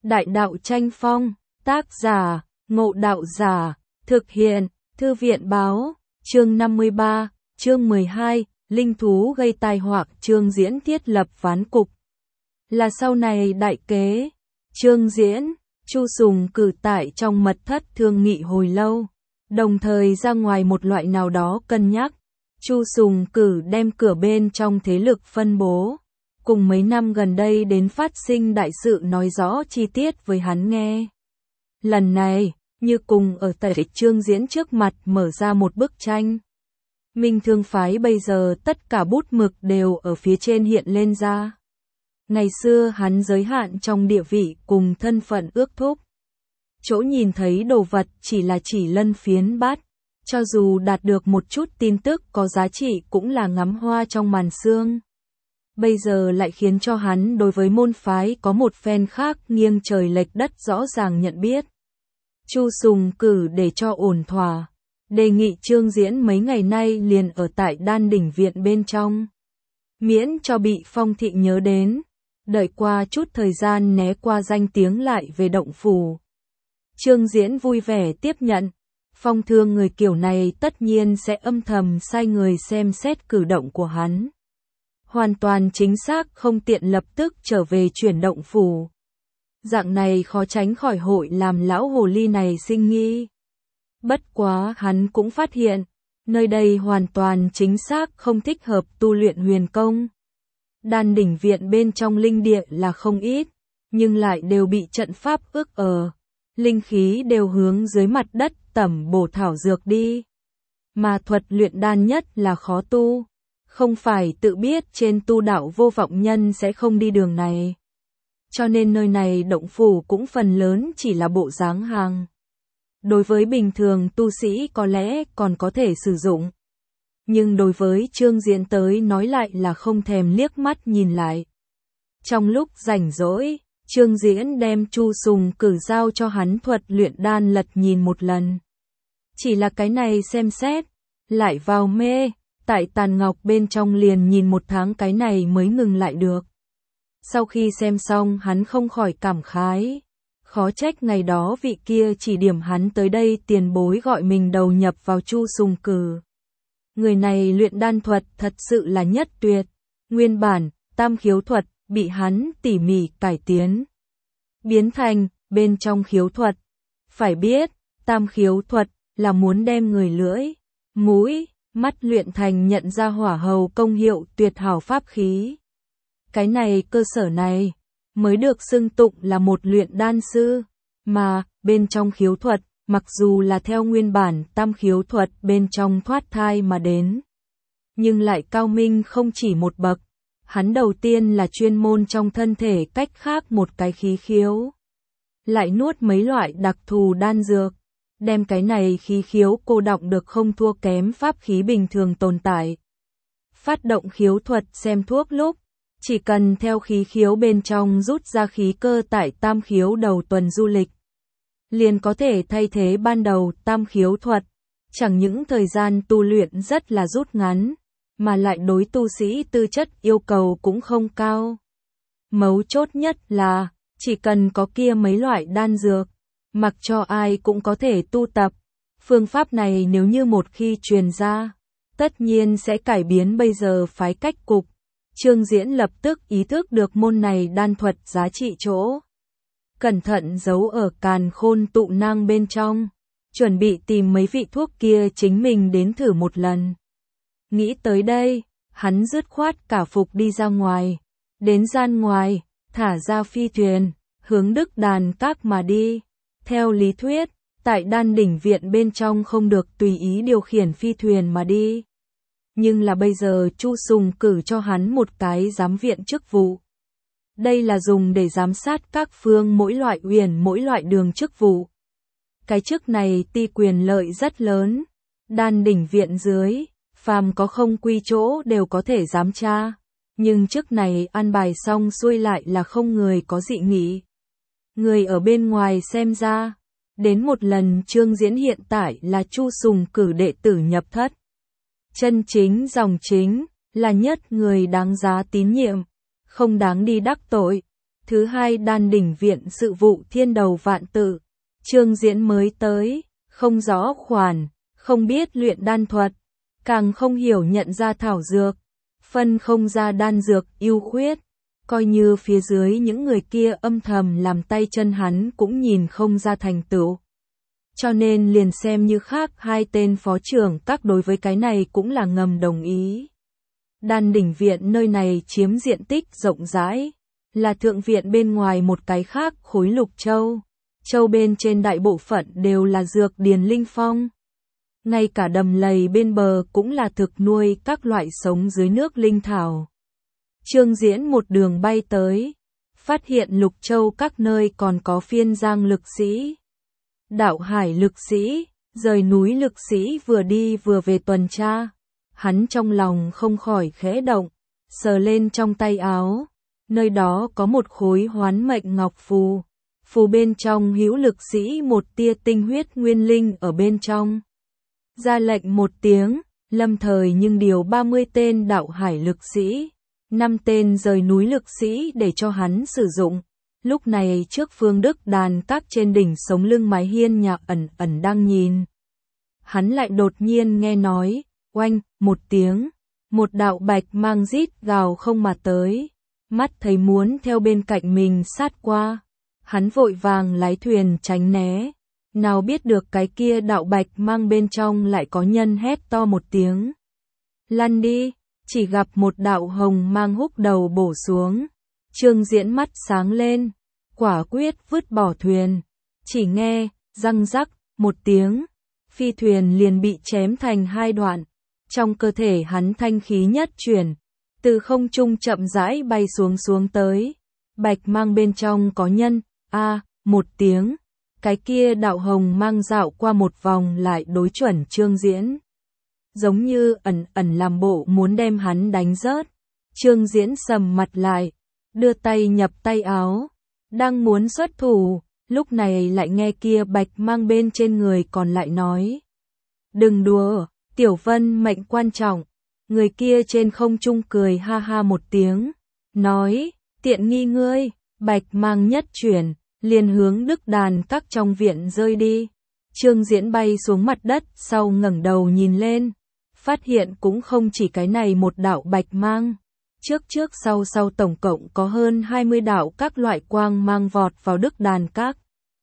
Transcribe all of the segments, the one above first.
Đại đạo tranh phong, tác giả, Ngộ Đạo Giả, thực hiện, Thư viện báo, chương 53, chương 12, linh thú gây tai họa. Chương Diễn thiết lập ván cục. Là sau này đại kế, Chương Diễn, Chu Sùng cử tại trong mật thất thương nghị hồi lâu, đồng thời ra ngoài một loại nào đó cân nhắc. Chu Sùng cử đem cửa bên trong thế lực phân bố, cùng mấy năm gần đây đến phát sinh đại sự nói rõ chi tiết với hắn nghe. Lần này, như cùng ở tại Chương Diễn trước mặt mở ra một bức tranh. Minh Thương phái bây giờ tất cả bút mực đều ở phía trên hiện lên ra. Ngày xưa hắn giới hạn trong địa vị cùng thân phận ước thúc. Chỗ nhìn thấy đồ vật chỉ là chỉ lân phiến bát, cho dù đạt được một chút tin tức có giá trị cũng là ngắm hoa trong màn sương. Bây giờ lại khiến cho hắn đối với môn phái có một phen khác nghiêng trời lệch đất rõ ràng nhận biết. Chu Sùng cử để cho ổn thỏa, đề nghị Chương Diễn mấy ngày nay liền ở tại Đan Đỉnh Viện bên trong. Miễn cho bị Phong Thị nhớ đến, đợi qua chút thời gian né qua danh tiếng lại về động phủ. Chương Diễn vui vẻ tiếp nhận, Phong Thương người kiểu này tất nhiên sẽ âm thầm sai người xem xét cử động của hắn. Hoàn toàn chính xác không tiện lập tức trở về chuyển động phủ. Dạng này khó tránh khỏi hội làm lão hồ ly này sinh nghi. Bất quá hắn cũng phát hiện, nơi đây hoàn toàn chính xác không thích hợp tu luyện huyền công. Đan Đỉnh Viện bên trong linh địa là không ít, nhưng lại đều bị trận pháp ức ở. Linh khí đều hướng dưới mặt đất tẩm bổ thảo dược đi. Mà thuật luyện đan nhất là khó tu. Không phải tự biết trên tu đạo vô vọng nhân sẽ không đi đường này. Cho nên nơi này động phủ cũng phần lớn chỉ là bộ dáng hàng. Đối với bình thường tu sĩ có lẽ còn có thể sử dụng. Nhưng đối với Chương Diễn tới nói lại là không thèm liếc mắt nhìn lại. Trong lúc rảnh rỗi, Chương Diễn đem Chu Sùng cử giao cho hắn thuật luyện đan lật nhìn một lần. Chỉ là cái này xem xét, lại vào mê, tại tàn ngọc bên trong liền nhìn một tháng cái này mới ngừng lại được. Sau khi xem xong hắn không khỏi cảm khái, khó trách ngày đó vị kia chỉ điểm hắn tới đây tiền bối gọi mình đầu nhập vào Chu Sùng cử. Người này luyện đan thuật thật sự là nhất tuyệt, nguyên bản, tam khiếu thuật, bị hắn tỉ mỉ cải tiến. Biến thành, bên trong khiếu thuật. Phải biết, tam khiếu thuật, là muốn đem người lưỡi, mũi, mắt luyện thành nhận ra hỏa hầu công hiệu tuyệt hảo pháp khí. Cái này cơ sở này, mới được xưng tụng là một luyện đan sư, mà, bên trong khiếu thuật, mặc dù là theo nguyên bản tam khiếu thuật bên trong thoát thai mà đến. Nhưng lại cao minh không chỉ một bậc, hắn đầu tiên là chuyên môn trong thân thể cách khác một cái khí khiếu. Lại nuốt mấy loại đặc thù đan dược, đem cái này khí khiếu cô đọng được không thua kém pháp khí bình thường tồn tại. Phát động khiếu thuật xem thuốc lúc, chỉ cần theo khí khiếu bên trong rút ra khí cơ tại tam khiếu đầu tuần du lịch, liền có thể thay thế ban đầu tam khiếu thuật, chẳng những thời gian tu luyện rất là rút ngắn, mà lại đối tu sĩ tư chất yêu cầu cũng không cao. Mấu chốt nhất là, chỉ cần có kia mấy loại đan dược, mặc cho ai cũng có thể tu tập. Phương pháp này nếu như một khi truyền ra, tất nhiên sẽ cải biến bây giờ phái cách cục. Chương Diễn lập tức ý thức được môn này đan thuật giá trị chỗ. Cẩn thận giấu ở càn khôn tụ năng bên trong, chuẩn bị tìm mấy vị thuốc kia chính mình đến thử một lần. Nghĩ tới đây, hắn dứt khoát cả phục đi ra ngoài, đến gian ngoài, thả ra phi thuyền, hướng Đức Đàn Các mà đi. Theo lý thuyết, tại Đan Đỉnh Viện bên trong không được tùy ý điều khiển phi thuyền mà đi. Nhưng là bây giờ Chu Sùng cử cho hắn một cái giám viện chức vụ. Đây là dùng để giám sát các phương mỗi loại uyển mỗi loại đường chức vụ. Cái chức này ti quyền lợi rất lớn. Đan Đỉnh Viện dưới, phàm có không quy chỗ đều có thể giám tra. Nhưng chức này an bài xong xuôi lại là không người có dị nghị. Người ở bên ngoài xem ra, đến một lần Chương Diễn hiện tại là Chu Sùng cử đệ tử nhập thất. Chân chính dòng chính, là nhất người đáng giá tín nhiệm, không đáng đi đắc tội. Thứ hai, Đan đỉnh viện sự vụ thiên đầu vạn tự. Trương Diễn mới tới, không rõ khoản, không biết luyện đan thuật, càng không hiểu nhận ra thảo dược, phân không ra đan dược ưu khuyết, coi như phía dưới những người kia âm thầm làm tay chân hắn cũng nhìn không ra thành tựu. Cho nên liền xem như khác hai tên phó trưởng các đối với cái này cũng là ngầm đồng ý. Đan đỉnh viện nơi này chiếm diện tích rộng rãi, là thượng viện bên ngoài một cái khác khối Lục Châu. Châu bên trên đại bộ phận đều là dược điền linh phong. Ngay cả đầm lầy bên bờ cũng là thực nuôi các loại sống dưới nước linh thảo. Trương Diễn một đường bay tới, phát hiện Lục Châu các nơi còn có phiên giang lực sĩ, đạo hải lực sĩ, rời núi lực sĩ vừa đi vừa về tuần tra. Hắn trong lòng không khỏi khẽ động, sờ lên trong tay áo, nơi đó có một khối hoán mệnh ngọc phù. Phù bên trong hữu lực sĩ một tia tinh huyết nguyên linh ở bên trong. Ra lệnh một tiếng, lâm thời nhưng điều 30 tên đạo hải lực sĩ, 5 tên rời núi lực sĩ để cho hắn sử dụng. Lúc này trước Phương Đức đàn các trên đỉnh sống lưng mái hiên nhà ẩn ẩn đang nhìn. Hắn lại đột nhiên nghe nói, oanh, một tiếng, một đạo bạch mang rít gào không mà tới, mắt thấy muốn theo bên cạnh mình sát qua. Hắn vội vàng lái thuyền tránh né, nào biết được cái kia đạo bạch mang bên trong lại có nhân hét to một tiếng. Lăn đi, chỉ gặp một đạo hồng mang húc đầu bổ xuống. Trương Diễn mắt sáng lên, quả quyết vứt bỏ thuyền, chỉ nghe, răng rắc, một tiếng, phi thuyền liền bị chém thành hai đoạn. Trong cơ thể hắn thanh khí nhất chuyển, từ không trung chậm rãi bay xuống tới. Bạch mang bên trong có nhân, một tiếng, cái kia đạo hồng mang dạo qua một vòng lại đối chuẩn Trương Diễn. Giống như ẩn ẩn làm bộ muốn đem hắn đánh rớt. Trương Diễn sầm mặt lại, đưa tay nhập tay áo, đang muốn xuất thủ, lúc này lại nghe kia bạch mang bên trên người còn lại nói. Đừng đùa, Tiểu Vân mệnh quan trọng. Người kia trên không trung cười ha ha một tiếng, nói, tiện nghi ngươi, bạch mang nhất chuyển, liền hướng Đức đàn các trong viện rơi đi. Trương Diễn bay xuống mặt đất sau ngẩng đầu nhìn lên, phát hiện cũng không chỉ cái này một đạo bạch mang. Trước sau tổng cộng có hơn 20 đạo các loại quang mang vọt vào Đức đàn các.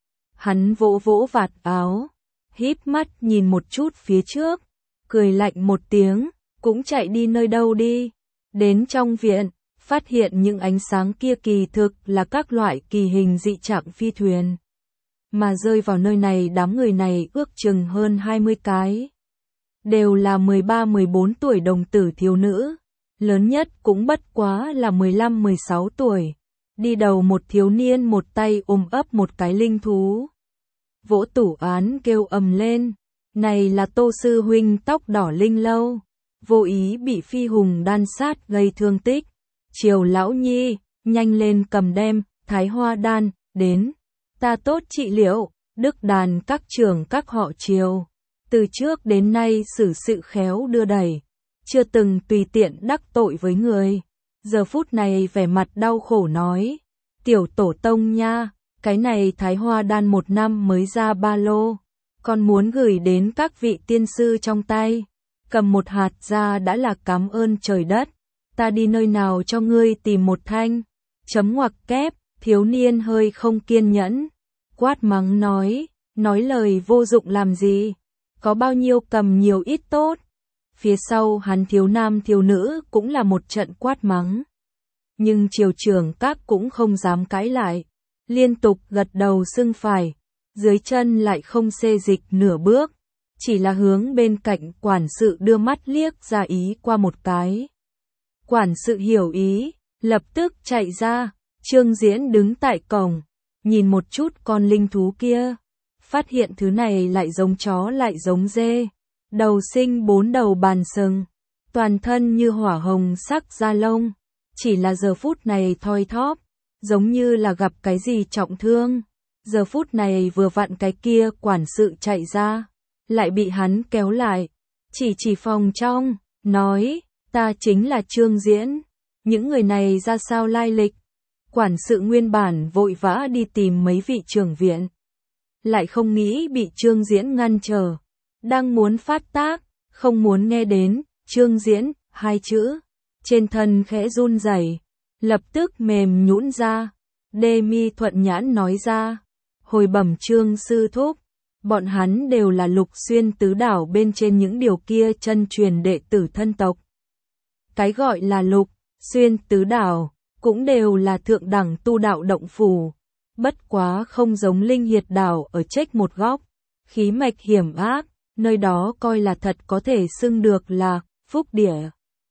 Hắn vỗ vỗ vạt áo, híp mắt nhìn một chút phía trước, cười lạnh một tiếng, cũng chạy đi nơi đâu đi. Đến trong viện, phát hiện những ánh sáng kia kỳ thực là các loại kỳ hình dị trạng phi thuyền. Mà rơi vào nơi này đám người này ước chừng hơn 20 cái. Đều là 13-14 tuổi đồng tử thiếu nữ, lớn nhất cũng bất quá là 15-16 tuổi. Đi đầu một thiếu niên một tay ôm ấp một cái linh thú. Vỗ tủ án kêu ầm lên, này là Tô sư huynh tóc đỏ linh lâu, vô ý bị phi hùng đan sát gây thương tích. Triều lão nhi, nhanh lên cầm đem, thái hoa đan, đến. Ta tốt trị liệu, Đức đàn các trưởng các họ Triều. Từ trước đến nay xử sự khéo đưa đẩy, chưa từng tùy tiện đắc tội với người. Giờ phút này vẻ mặt đau khổ nói, tiểu tổ tông nha, cái này thái hoa đan 1 năm mới ra ba lô, còn muốn gửi đến các vị tiên sư trong tay. Cầm một hạt ra đã là cảm ơn trời đất. Ta đi nơi nào cho ngươi tìm một thanh. Chấm ngoặc kép, thiếu niên hơi không kiên nhẫn, quát mắng nói lời vô dụng làm gì, có bao nhiêu cầm nhiều ít tốt. Phía sau hắn thiếu nam thiếu nữ cũng là một trận quát mắng. Nhưng triều trưởng các cũng không dám cãi lại, liên tục gật đầu xưng phải, dưới chân lại không xê dịch nửa bước, chỉ là hướng bên cạnh quản sự đưa mắt liếc ra ý qua một cái. Quản sự hiểu ý, lập tức chạy ra. Trương Diễn đứng tại cổng, nhìn một chút con linh thú kia, phát hiện thứ này lại giống chó lại giống dê, đầu sinh 4 đầu bàn sừng, toàn thân như hỏa hồng sắc da lông, chỉ là giờ phút này thoi thóp, giống như là gặp cái gì trọng thương. Giờ phút này vừa vặn cái kia quản sự chạy ra, lại bị hắn kéo lại, chỉ phòng trong, nói, ta chính là Trương Diễn, những người này ra sao lai lịch, Quản sự nguyên bản vội vã đi tìm mấy vị trưởng viện. Lại không nghĩ bị Trương Diễn ngăn trở. Đang muốn phát tác, không muốn nghe đến Trương Diễn, hai chữ. Trên thân khẽ run rẩy, lập tức mềm nhũn ra. Đê mi thuận nhãn nói ra. Hồi bẩm Trương sư thúc, bọn hắn đều là Lục Xuyên tứ đảo bên trên những điều kia chân truyền đệ tử thân tộc. Cái gọi là Lục Xuyên tứ đảo, cũng đều là thượng đẳng tu đạo động phủ. Bất quá không giống Linh Hiệt đảo ở chếch một góc. Khí mạch hiểm ác, nơi đó coi là thật có thể xưng được là phúc địa.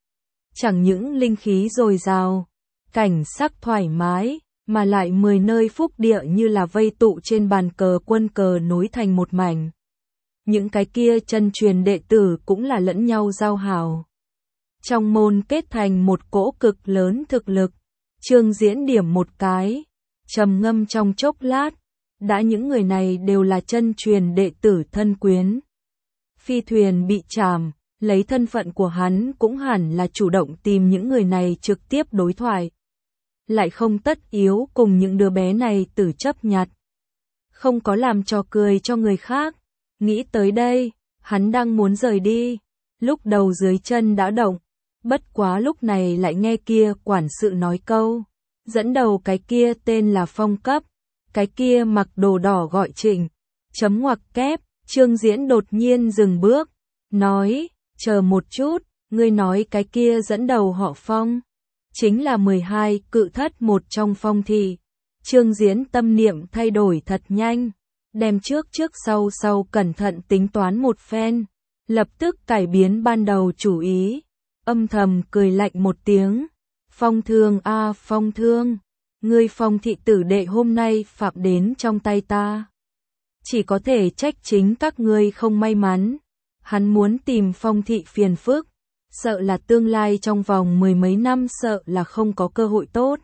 Chẳng những linh khí dồi dào, cảnh sắc thoải mái, mà lại 10 nơi phúc địa như là vây tụ trên bàn cờ quân cờ nối thành một mảnh. Những cái kia chân truyền đệ tử cũng là lẫn nhau giao hảo. Trong môn kết thành một cỗ cực lớn thực lực. Trương Diễn điểm một cái, trầm ngâm trong chốc lát, đã những người này đều là chân truyền đệ tử thân quyến. Phi thuyền bị trảm, lấy thân phận của hắn cũng hẳn là chủ động tìm những người này trực tiếp đối thoại. Lại không tất yếu cùng những đứa bé này tử chấp nhặt. Không có làm trò cười cho người khác. Nghĩ tới đây, hắn đang muốn rời đi. Lúc đầu dưới chân đã động. Bất quá lúc này lại nghe kia quản sự nói câu. Dẫn đầu cái kia tên là Phong Cấp. Cái kia mặc đồ đỏ gọi Trịnh. Chấm ngoặc kép, Trương Diễn đột nhiên dừng bước. Nói, chờ một chút, ngươi nói cái kia dẫn đầu họ Phong. Chính là 12 cự thất một trong Phong thị. Trương Diễn tâm niệm thay đổi thật nhanh. Đem trước sau cẩn thận tính toán một phen. Lập tức cải biến ban đầu chủ ý. Âm thầm cười lạnh một tiếng. Phong Thương a Phong Thương. Ngươi Phong thị tử đệ hôm nay phạm đến trong tay ta. Chỉ có thể trách chính các ngươi không may mắn. Hắn muốn tìm Phong thị phiền phức. Sợ là tương lai trong vòng 10 mấy năm sợ là không có cơ hội tốt.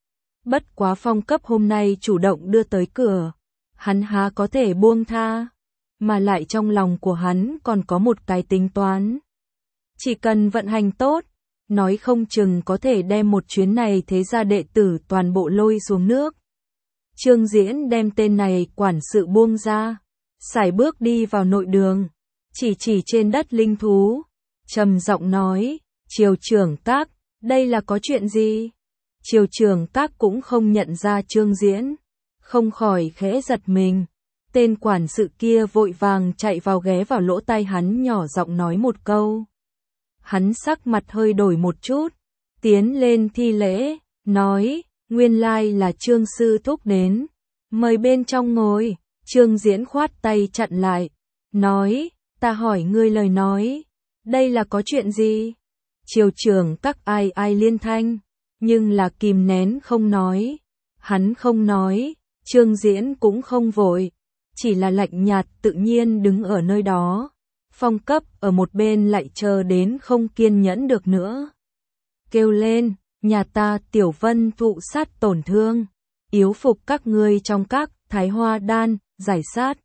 Bất quá Phong Cấp hôm nay chủ động đưa tới cửa. Hắn há có thể buông tha. Mà lại trong lòng của hắn còn có một cái tính toán. Chỉ cần vận hành tốt, nói không chừng có thể đem một chuyến này thế gia đệ tử toàn bộ lôi xuống nước. Trương Diễn đem tên này quản sự buông ra, sải bước đi vào nội đường, chỉ trên đất linh thú, trầm giọng nói, Triều trưởng các, đây là có chuyện gì? Triều trưởng các cũng không nhận ra Trương Diễn, không khỏi khẽ giật mình. Tên quản sự kia vội vàng chạy vào ghé vào lỗ tai hắn nhỏ giọng nói một câu. Hắn sắc mặt hơi đổi một chút, tiến lên thi lễ, nói, nguyên lai là Trương sư thúc đến, mời bên trong ngồi. Trương Diễn khoát tay chặn lại, nói, ta hỏi ngươi lời nói, đây là có chuyện gì? Triều trưởng các ai liên thanh, nhưng là kìm nén không nói. Hắn không nói, Trương Diễn cũng không vội, chỉ là lạnh nhạt tự nhiên đứng ở nơi đó. Phong Cấp ở một bên lại chờ đến không kiên nhẫn được nữa. Kêu lên, nhà ta Tiểu Vân thụ sát tổn thương, yếu phục các ngươi trong các Thái Hoa đan, giải sát.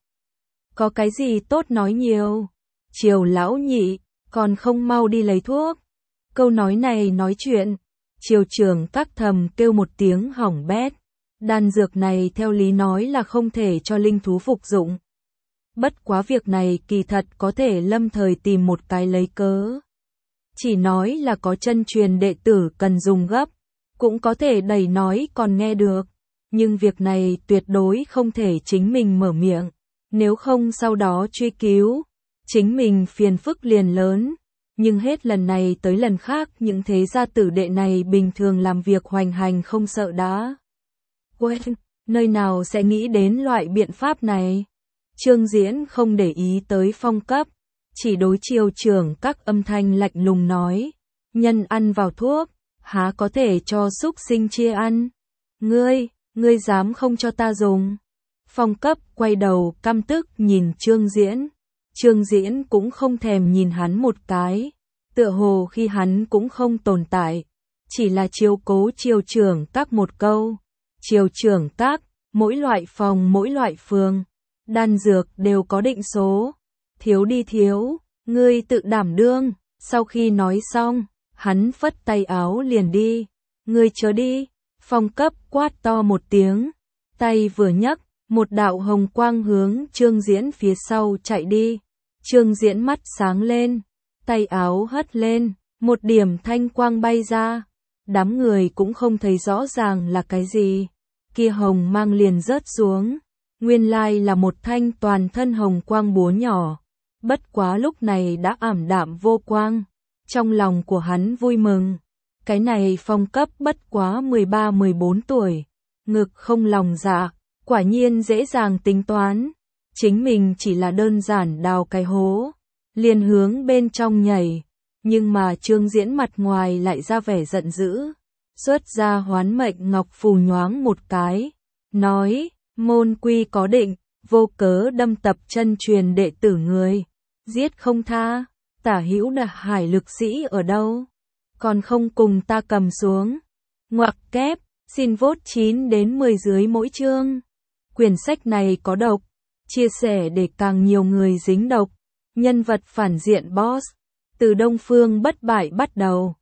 Có cái gì tốt nói nhiều? Triều lão nhị, còn không mau đi lấy thuốc. Câu nói này nói chuyện, Triều trưởng các thầm kêu một tiếng hỏng bét. Đan dược này theo lý nói là không thể cho linh thú phục dụng. Bất quá việc này kỳ thật có thể lâm thời tìm một cái lấy cớ. Chỉ nói là có chân truyền đệ tử cần dùng gấp, cũng có thể đẩy nói còn nghe được. Nhưng việc này tuyệt đối không thể chính mình mở miệng, nếu không sau đó truy cứu, chính mình phiền phức liền lớn. Nhưng hết lần này tới lần khác những thế gia tử đệ này bình thường làm việc hoành hành không sợ đã. Quên, nơi nào sẽ nghĩ đến loại biện pháp này? Trương Diễn không để ý tới Phong Cấp, chỉ đối Triều trưởng các âm thanh lạnh lùng nói, nhân ăn vào thuốc, há có thể cho súc sinh chia ăn? Ngươi dám không cho ta dùng? Phong Cấp quay đầu căm tức nhìn Trương Diễn. Trương Diễn cũng không thèm nhìn hắn một cái, tựa hồ khi hắn cũng không tồn tại, chỉ là chiếu cố Triều trưởng các một câu. Triều trưởng các, mỗi loại phòng mỗi loại phường, đan dược đều có định số, thiếu đi thiếu, ngươi tự đảm đương. Sau khi nói xong, hắn phất tay áo liền đi. Ngươi chớ đi. Phong cấp quát to một tiếng, tay vừa nhấc, một đạo hồng quang hướng Trương Diễn phía sau chạy đi. Trương Diễn mắt sáng lên, tay áo hất lên, một điểm thanh quang bay ra. Đám người cũng không thấy rõ ràng là cái gì. Kia hồng mang liền rớt xuống. Nguyên lai là một thanh toàn thân hồng quang búa nhỏ. Bất quá lúc này đã ảm đạm vô quang. Trong lòng của hắn vui mừng. Cái này Phong cấp bất quá 13-14 tuổi. Ngực không lòng dạ, quả nhiên dễ dàng tính toán. Chính mình chỉ là đơn giản đào cái hố, liền hướng bên trong nhảy. Nhưng mà Trương Diễn mặt ngoài lại ra vẻ giận dữ. Xuất ra Hoán Mệnh Ngọc Phù nhoáng một cái. Nói, môn quy có định, vô cớ đâm tập chân truyền đệ tử người. Giết không tha, Tả Hữu Đà Hải lực sĩ ở đâu? Còn không cùng ta cầm xuống. Ngoặc kép, xin vote 9 đến 10 dưới mỗi chương. Quyển sách này có độc, chia sẻ để càng nhiều người dính độc. Nhân vật phản diện boss, từ Đông Phương bất bại bắt đầu.